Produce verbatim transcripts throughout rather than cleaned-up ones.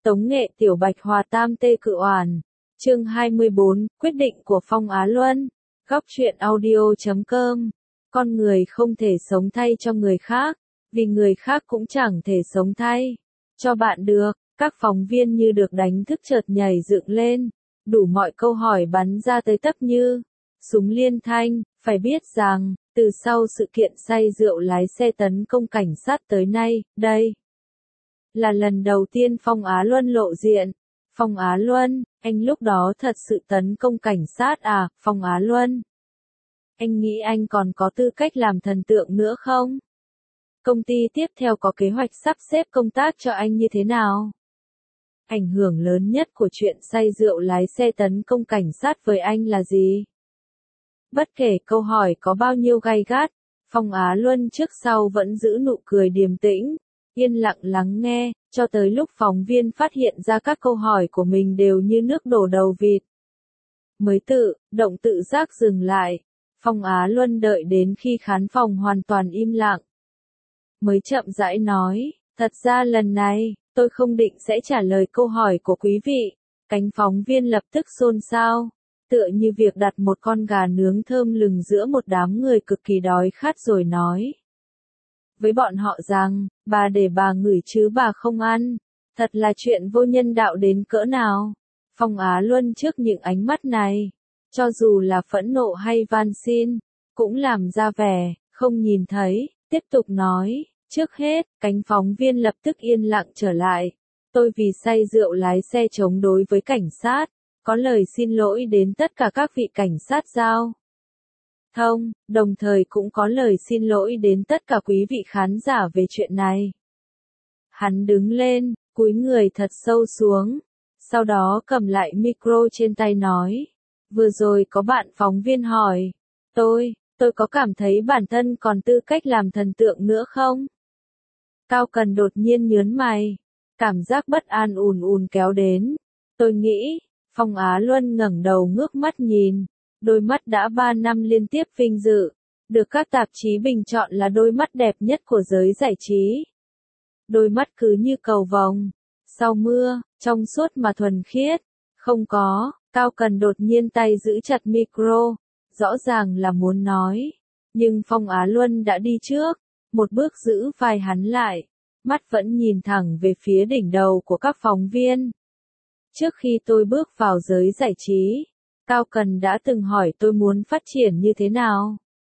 Tống Nghệ Tiểu Bạch Hòa Tam Tê Cự Oản. Chương hai mươi bốn, quyết định của Phong Á Luân. Góc truyện audio chấm com. Con người không thể sống thay cho người khác, vì người khác cũng chẳng thể sống thay cho bạn được. Các phóng viên như được đánh thức chợt nhảy dựng lên, đủ mọi câu hỏi bắn ra tới tấp như súng liên thanh. Phải biết rằng, từ sau sự kiện say rượu lái xe tấn công cảnh sát tới nay, đây là lần đầu tiên Phong Á Luân lộ diện. Phong Á Luân, anh lúc đó thật sự tấn công cảnh sát à? Phong Á Luân, anh nghĩ anh còn có tư cách làm thần tượng nữa không? Công ty tiếp theo có kế hoạch sắp xếp công tác cho anh như thế nào? Ảnh hưởng lớn nhất của chuyện say rượu lái xe tấn công cảnh sát với anh là gì? Bất kể câu hỏi có bao nhiêu gay gắt, Phong Á Luân trước sau vẫn giữ nụ cười điềm tĩnh, yên lặng lắng nghe, cho tới lúc phóng viên phát hiện ra các câu hỏi của mình đều như nước đổ đầu vịt. Mới tự, động tự giác dừng lại, Phong Á Luân đợi đến khi khán phòng hoàn toàn im lặng. Mới chậm rãi nói, thật ra lần này, tôi không định sẽ trả lời câu hỏi của quý vị. Cánh phóng viên lập tức xôn xao, tựa như việc đặt một con gà nướng thơm lừng giữa một đám người cực kỳ đói khát rồi nói với bọn họ rằng, bà để bà ngửi chứ bà không ăn. Thật là chuyện vô nhân đạo đến cỡ nào. Phong Á Luân trước những ánh mắt này, cho dù là phẫn nộ hay van xin, cũng làm ra vẻ không nhìn thấy, tiếp tục nói. Trước hết, cánh phóng viên lập tức yên lặng trở lại. Tôi vì say rượu lái xe chống đối với cảnh sát, có lời xin lỗi đến tất cả các vị cảnh sát giao thông, đồng thời cũng có lời xin lỗi đến tất cả quý vị khán giả về chuyện này. Hắn đứng lên, cúi người thật sâu xuống, sau đó cầm lại micro trên tay nói. Vừa rồi có bạn phóng viên hỏi, tôi, tôi có cảm thấy bản thân còn tư cách làm thần tượng nữa không? Cao Cần đột nhiên nhớn mày, cảm giác bất an ùn ùn kéo đến. Tôi nghĩ, Phong Á Luân ngẩng đầu ngước mắt nhìn, đôi mắt đã ba năm liên tiếp vinh dự, được các tạp chí bình chọn là đôi mắt đẹp nhất của giới giải trí. Đôi mắt cứ như cầu vồng, sau mưa, trong suốt mà thuần khiết. Không có, Cao Cần đột nhiên tay giữ chặt micro, rõ ràng là muốn nói. Nhưng Phong Á Luân đã đi trước, một bước giữ vai hắn lại, mắt vẫn nhìn thẳng về phía đỉnh đầu của các phóng viên. Trước khi tôi bước vào giới giải trí, Cao Cần đã từng hỏi tôi muốn phát triển như thế nào.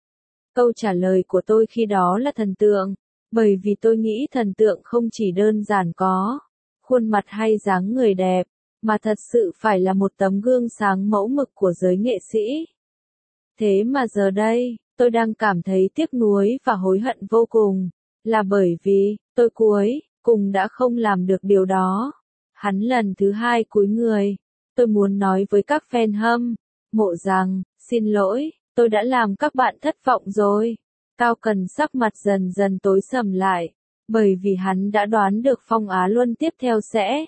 Câu trả lời của tôi khi đó là thần tượng, bởi vì tôi nghĩ thần tượng không chỉ đơn giản có khuôn mặt hay dáng người đẹp, mà thật sự phải là một tấm gương sáng mẫu mực của giới nghệ sĩ. Thế mà giờ đây, tôi đang cảm thấy tiếc nuối và hối hận vô cùng, là bởi vì, tôi cuối cùng đã không làm được điều đó. Hắn lần thứ hai cúi người. Tôi muốn nói với các fan hâm mộ rằng, xin lỗi, tôi đã làm các bạn thất vọng rồi. Cao Cần sắc mặt dần dần tối sầm lại, bởi vì hắn đã đoán được Phong Á Luân tiếp theo sẽ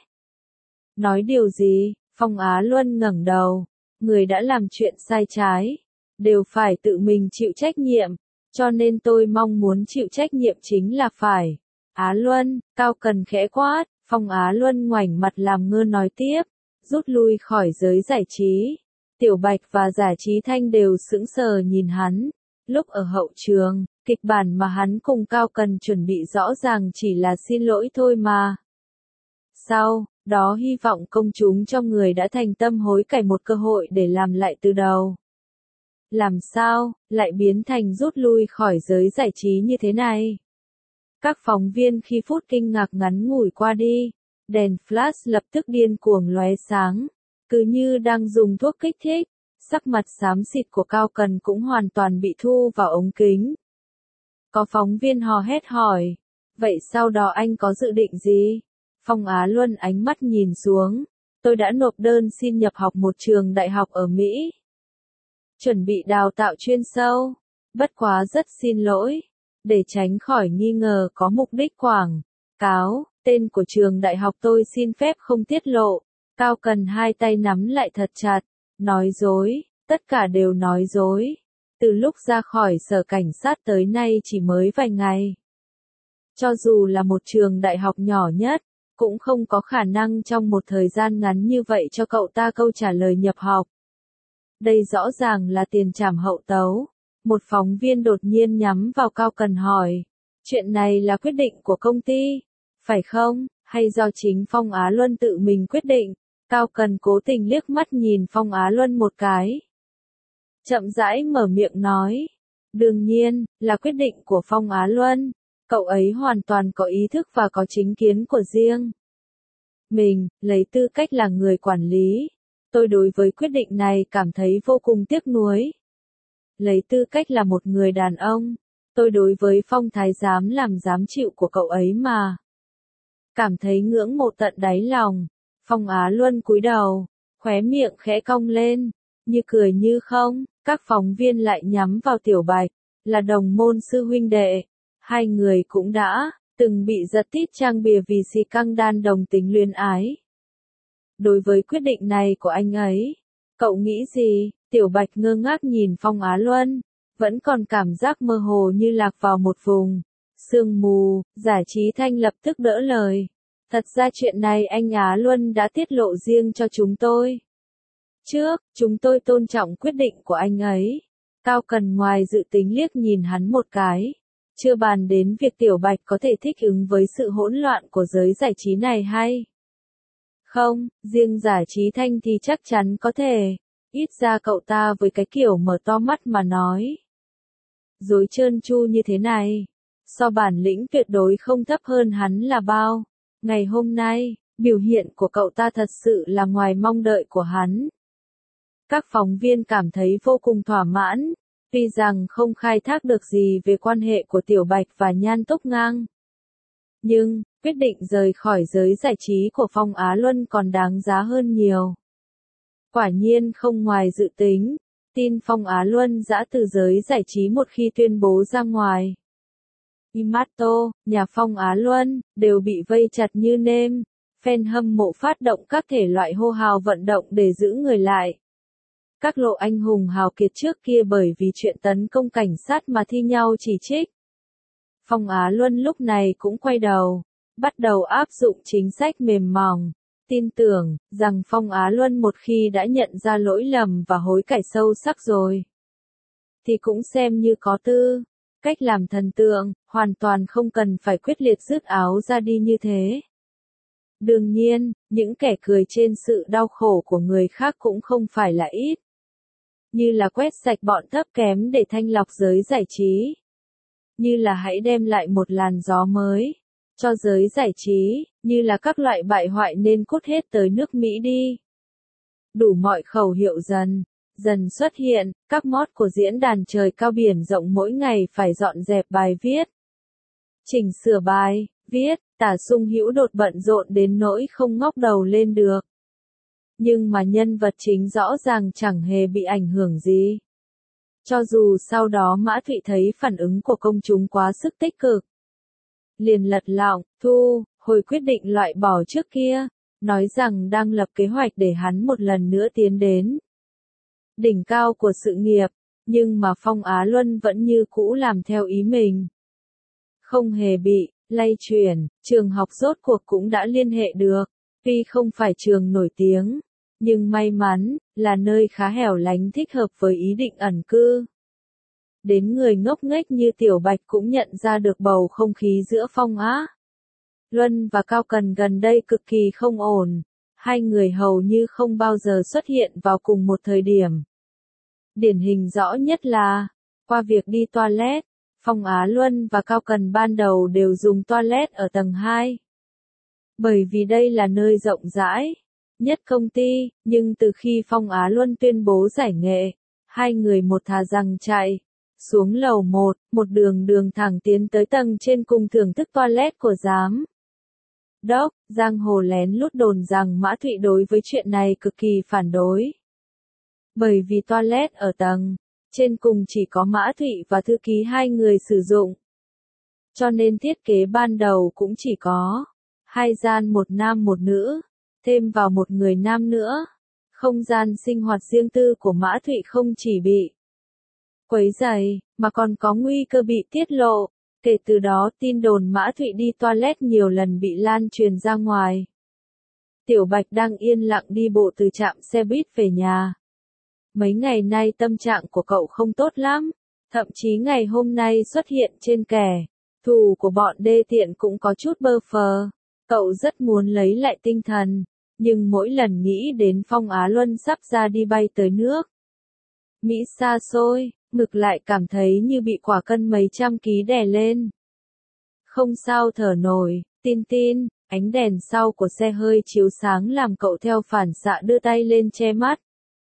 nói điều gì. Phong Á Luân ngẩng đầu, người đã làm chuyện sai trái, đều phải tự mình chịu trách nhiệm, cho nên tôi mong muốn chịu trách nhiệm chính là phải. Á Luân, Cao Cần khẽ quát, Phong Á Luân ngoảnh mặt làm ngơ nói tiếp. Rút lui khỏi giới giải trí, Tiểu Bạch và Giả Trí Thanh đều sững sờ nhìn hắn. Lúc ở hậu trường, kịch bản mà hắn cùng Cao Cần chuẩn bị rõ ràng chỉ là xin lỗi thôi mà. Sau đó hy vọng công chúng cho người đã thành tâm hối cải một cơ hội để làm lại từ đầu. Làm sao, lại biến thành rút lui khỏi giới giải trí như thế này? Các phóng viên khi phút kinh ngạc ngắn ngủi qua đi, đèn flash lập tức điên cuồng lóe sáng, cứ như đang dùng thuốc kích thích. Sắc mặt xám xịt của Cao Cần cũng hoàn toàn bị thu vào ống kính. Có phóng viên hò hét hỏi, vậy sau đó anh có dự định gì? Phong Á Luân ánh mắt nhìn xuống, tôi đã nộp đơn xin nhập học một trường đại học ở Mỹ. Chuẩn bị đào tạo chuyên sâu, bất quá rất xin lỗi, để tránh khỏi nghi ngờ có mục đích quảng cáo. Tên của trường đại học tôi xin phép không tiết lộ. Cao Cần hai tay nắm lại thật chặt, nói dối, tất cả đều nói dối. Từ lúc ra khỏi sở cảnh sát tới nay chỉ mới vài ngày. Cho dù là một trường đại học nhỏ nhất, cũng không có khả năng trong một thời gian ngắn như vậy cho cậu ta câu trả lời nhập học. Đây rõ ràng là tiền trảm hậu tấu. Một phóng viên đột nhiên nhắm vào Cao Cần hỏi, chuyện này là quyết định của công ty, phải không, hay do chính Phong Á Luân tự mình quyết định? Cao Cần cố tình liếc mắt nhìn Phong Á Luân một cái. Chậm rãi mở miệng nói, đương nhiên, là quyết định của Phong Á Luân, cậu ấy hoàn toàn có ý thức và có chính kiến của riêng. Mình, lấy tư cách là người quản lý, tôi đối với quyết định này cảm thấy vô cùng tiếc nuối. Lấy tư cách là một người đàn ông, tôi đối với Phong Thái giám làm giám chịu của cậu ấy mà cảm thấy ngưỡng mộ tận đáy lòng. Phong Á Luân cúi đầu, khóe miệng khẽ cong lên, như cười như không. Các phóng viên lại nhắm vào Tiểu Bạch, là đồng môn sư huynh đệ. Hai người cũng đã từng bị giật tít trang bìa vì xì căng đan đồng tính luyến ái. Đối với quyết định này của anh ấy, cậu nghĩ gì? Tiểu Bạch ngơ ngác nhìn Phong Á Luân, vẫn còn cảm giác mơ hồ như lạc vào một vùng sương mù. Giải Trí Thanh lập tức đỡ lời. Thật ra chuyện này anh Á Luân đã tiết lộ riêng cho chúng tôi. Trước, chúng tôi tôn trọng quyết định của anh ấy. Cao Cần ngoài dự tính liếc nhìn hắn một cái. Chưa bàn đến việc Tiểu Bạch có thể thích ứng với sự hỗn loạn của giới giải trí này hay không, riêng Giải Trí Thanh thì chắc chắn có thể. Ít ra cậu ta với cái kiểu mở to mắt mà nói dối trơn tru như thế này, so bản lĩnh tuyệt đối không thấp hơn hắn là bao. Ngày hôm nay, biểu hiện của cậu ta thật sự là ngoài mong đợi của hắn. Các phóng viên cảm thấy vô cùng thỏa mãn, tuy rằng không khai thác được gì về quan hệ của Tiểu Bạch và Nhan Túc Ngang. Nhưng, quyết định rời khỏi giới giải trí của Phong Á Luân còn đáng giá hơn nhiều. Quả nhiên không ngoài dự tính, tin Phong Á Luân giã từ giới giải trí một khi tuyên bố ra ngoài. Imato, nhà Phong Á Luân, đều bị vây chặt như nêm, fan hâm mộ phát động các thể loại hô hào vận động để giữ người lại. Các lộ anh hùng hào kiệt trước kia bởi vì chuyện tấn công cảnh sát mà thi nhau chỉ trích. Phong Á Luân lúc này cũng quay đầu, bắt đầu áp dụng chính sách mềm mỏng, tin tưởng rằng Phong Á Luân một khi đã nhận ra lỗi lầm và hối cải sâu sắc rồi, thì cũng xem như có tư cách làm thần tượng, hoàn toàn không cần phải quyết liệt rứt áo ra đi như thế. Đương nhiên, những kẻ cười trên sự đau khổ của người khác cũng không phải là ít. Như là quét sạch bọn thấp kém để thanh lọc giới giải trí. Như là hãy đem lại một làn gió mới cho giới giải trí, như là các loại bại hoại nên cút hết tới nước Mỹ đi. Đủ mọi khẩu hiệu dần, dần xuất hiện, các mod của diễn đàn trời cao biển rộng mỗi ngày phải dọn dẹp bài viết, chỉnh sửa bài viết, Tả Sung Hữu đột bận rộn đến nỗi không ngóc đầu lên được. Nhưng mà nhân vật chính rõ ràng chẳng hề bị ảnh hưởng gì. Cho dù sau đó Mã Thụy thấy phản ứng của công chúng quá sức tích cực, liền lật lọng, thu hồi quyết định loại bỏ trước kia, nói rằng đang lập kế hoạch để hắn một lần nữa tiến đến đỉnh cao của sự nghiệp, nhưng mà Phong Á Luân vẫn như cũ làm theo ý mình. Không hề bị lay chuyển, trường học rốt cuộc cũng đã liên hệ được, tuy không phải trường nổi tiếng, nhưng may mắn là nơi khá hẻo lánh thích hợp với ý định ẩn cư. Đến người ngốc nghếch như Tiểu Bạch cũng nhận ra được bầu không khí giữa Phong Á Luân và Cao Cần gần đây cực kỳ không ổn, hai người hầu như không bao giờ xuất hiện vào cùng một thời điểm. Điển hình rõ nhất là, qua việc đi toilet, Phong Á Luân và Cao Cần ban đầu đều dùng toilet ở tầng hai. Bởi vì đây là nơi rộng rãi nhất công ty, nhưng từ khi Phong Á Luân tuyên bố giải nghệ, hai người một thà rằng chạy xuống lầu một, một đường đường thẳng tiến tới tầng trên cùng thưởng thức toilet của giám đốc. Giang hồ lén lút đồn rằng Mã Thụy đối với chuyện này cực kỳ phản đối. Bởi vì toilet ở tầng trên cùng chỉ có Mã Thụy và thư ký hai người sử dụng. Cho nên thiết kế ban đầu cũng chỉ có hai gian một nam một nữ, thêm vào một người nam nữa. Không gian sinh hoạt riêng tư của Mã Thụy không chỉ bị quấy rầy, mà còn có nguy cơ bị tiết lộ. Kể từ đó tin đồn Mã Thụy đi toilet nhiều lần bị lan truyền ra ngoài. Tiểu Bạch đang yên lặng đi bộ từ trạm xe buýt về nhà. Mấy ngày nay tâm trạng của cậu không tốt lắm, thậm chí ngày hôm nay xuất hiện trên kẻ thù của bọn đê tiện cũng có chút bơ phờ. Cậu rất muốn lấy lại tinh thần, nhưng mỗi lần nghĩ đến Phong Á Luân sắp ra đi bay tới nước Mỹ xa xôi, ngực lại cảm thấy như bị quả cân mấy trăm ký đè lên. Không sao thở nổi, tin tin, ánh đèn sau của xe hơi chiếu sáng làm cậu theo phản xạ đưa tay lên che mắt.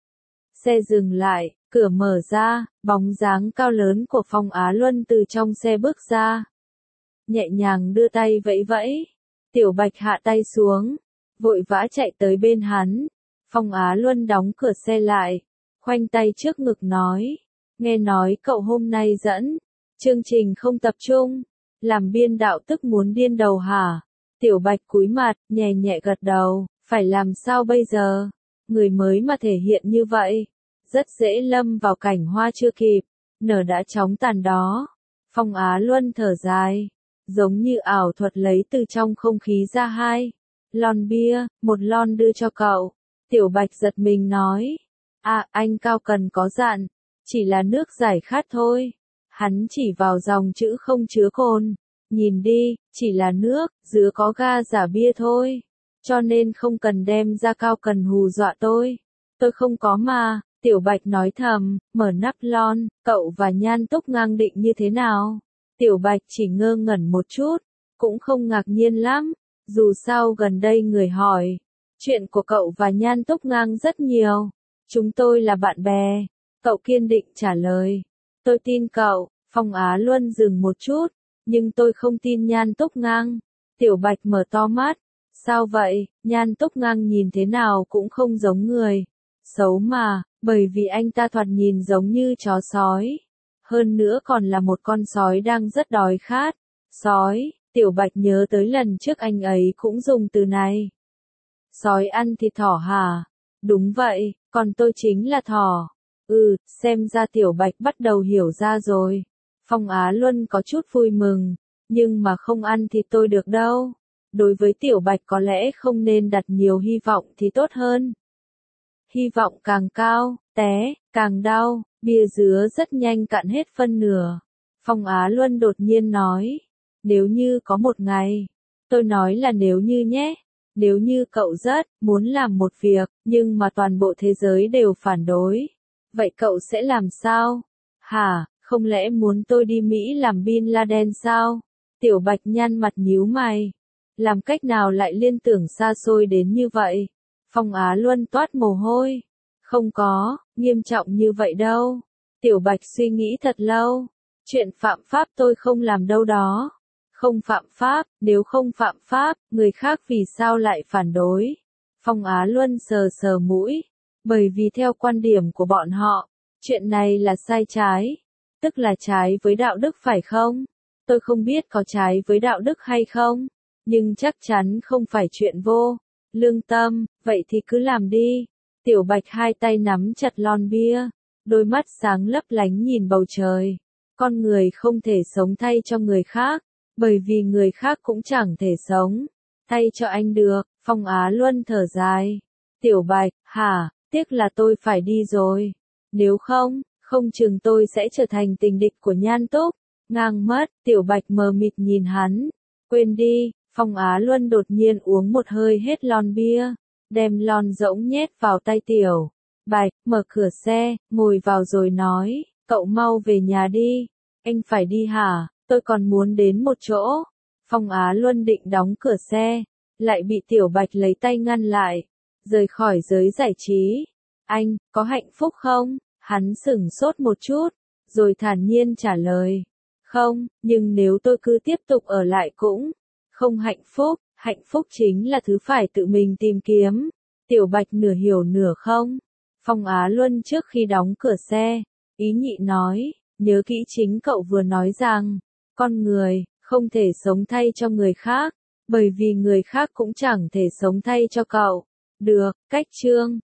Xe dừng lại, cửa mở ra, bóng dáng cao lớn của Phong Á Luân từ trong xe bước ra. Nhẹ nhàng đưa tay vẫy vẫy, Tiểu Bạch hạ tay xuống, vội vã chạy tới bên hắn. Phong Á Luân đóng cửa xe lại, khoanh tay trước ngực nói, nghe nói cậu hôm nay dẫn chương trình không tập trung, làm biên đạo tức muốn điên đầu hả? Tiểu Bạch cúi mặt, nhẹ nhẹ gật đầu, phải làm sao bây giờ? Người mới mà thể hiện như vậy, rất dễ lâm vào cảnh hoa chưa kịp, nở đã chóng tàn đó. Phong Á Luân thở dài, giống như ảo thuật lấy từ trong không khí ra hai lon bia, một lon đưa cho cậu. Tiểu Bạch giật mình nói, à anh Cao Cần có dặn, chỉ là nước giải khát thôi. Hắn chỉ vào dòng chữ không chứa cồn, nhìn đi, chỉ là nước, giữa có ga giả bia thôi. Cho nên không cần đem ra Cao Cần hù dọa tôi. Tôi không có mà, Tiểu Bạch nói thầm, mở nắp lon, cậu và Nhan Túc Ngang định như thế nào? Tiểu Bạch chỉ ngơ ngẩn một chút, cũng không ngạc nhiên lắm, dù sao gần đây người hỏi. Chuyện của cậu và Nhan Túc Ngang rất nhiều, chúng tôi là bạn bè, cậu kiên định trả lời. Tôi tin cậu, Phong Á Luân dừng một chút, nhưng tôi không tin Nhan Túc Ngang. Tiểu Bạch mở to mắt, sao vậy, Nhan Túc Ngang nhìn thế nào cũng không giống người xấu mà, bởi vì anh ta thoạt nhìn giống như chó sói. Hơn nữa còn là một con sói đang rất đói khát. Sói, Tiểu Bạch nhớ tới lần trước anh ấy cũng dùng từ này. Sói ăn thịt thỏ hả? Đúng vậy, còn tôi chính là thỏ. Ừ, xem ra Tiểu Bạch bắt đầu hiểu ra rồi. Phong Á Luân có chút vui mừng, nhưng mà không ăn thịt tôi được đâu. Đối với Tiểu Bạch có lẽ không nên đặt nhiều hy vọng thì tốt hơn. Hy vọng càng cao, té, càng đau, bia dứa rất nhanh cạn hết phân nửa. Phong Á Luân đột nhiên nói, nếu như có một ngày, tôi nói là nếu như nhé, nếu như cậu rất muốn làm một việc, nhưng mà toàn bộ thế giới đều phản đối, vậy cậu sẽ làm sao? Hả, không lẽ muốn tôi đi Mỹ làm Bin Laden sao? Tiểu Bạch nhăn mặt nhíu mày, làm cách nào lại liên tưởng xa xôi đến như vậy? Phong Á Luân toát mồ hôi, không có, nghiêm trọng như vậy đâu. Tiểu Bạch suy nghĩ thật lâu, chuyện phạm pháp tôi không làm đâu đó. Không phạm pháp, nếu không phạm pháp, người khác vì sao lại phản đối? Phong Á Luân sờ sờ mũi, bởi vì theo quan điểm của bọn họ, chuyện này là sai trái, tức là trái với đạo đức phải không? Tôi không biết có trái với đạo đức hay không, nhưng chắc chắn không phải chuyện vô lương tâm, vậy thì cứ làm đi. Tiểu Bạch hai tay nắm chặt lon bia, đôi mắt sáng lấp lánh nhìn bầu trời. Con người không thể sống thay cho người khác, bởi vì người khác cũng chẳng thể sống thay cho anh được. Phong Á Luân thở dài. Tiểu Bạch, hả, tiếc là tôi phải đi rồi. Nếu không, không chừng tôi sẽ trở thành tình địch của Nhan Túc Ngang mất. Tiểu Bạch mờ mịt nhìn hắn. Quên đi. Phong Á Luân đột nhiên uống một hơi hết lon bia, đem lon rỗng nhét vào tay Tiểu Bạch, mở cửa xe, ngồi vào rồi nói, cậu mau về nhà đi. Anh phải đi hả? Tôi còn muốn đến một chỗ. Phong Á Luân định đóng cửa xe, lại bị Tiểu Bạch lấy tay ngăn lại, rời khỏi giới giải trí. Anh, có hạnh phúc không? Hắn sửng sốt một chút, rồi thản nhiên trả lời. Không, nhưng nếu tôi cứ tiếp tục ở lại cũng không hạnh phúc, hạnh phúc chính là thứ phải tự mình tìm kiếm. Tiểu Bạch nửa hiểu nửa không. Phong Á Luân trước khi đóng cửa xe, ý nhị nói, nhớ kỹ chính cậu vừa nói rằng, con người, không thể sống thay cho người khác, bởi vì người khác cũng chẳng thể sống thay cho cậu. Được, cách chương.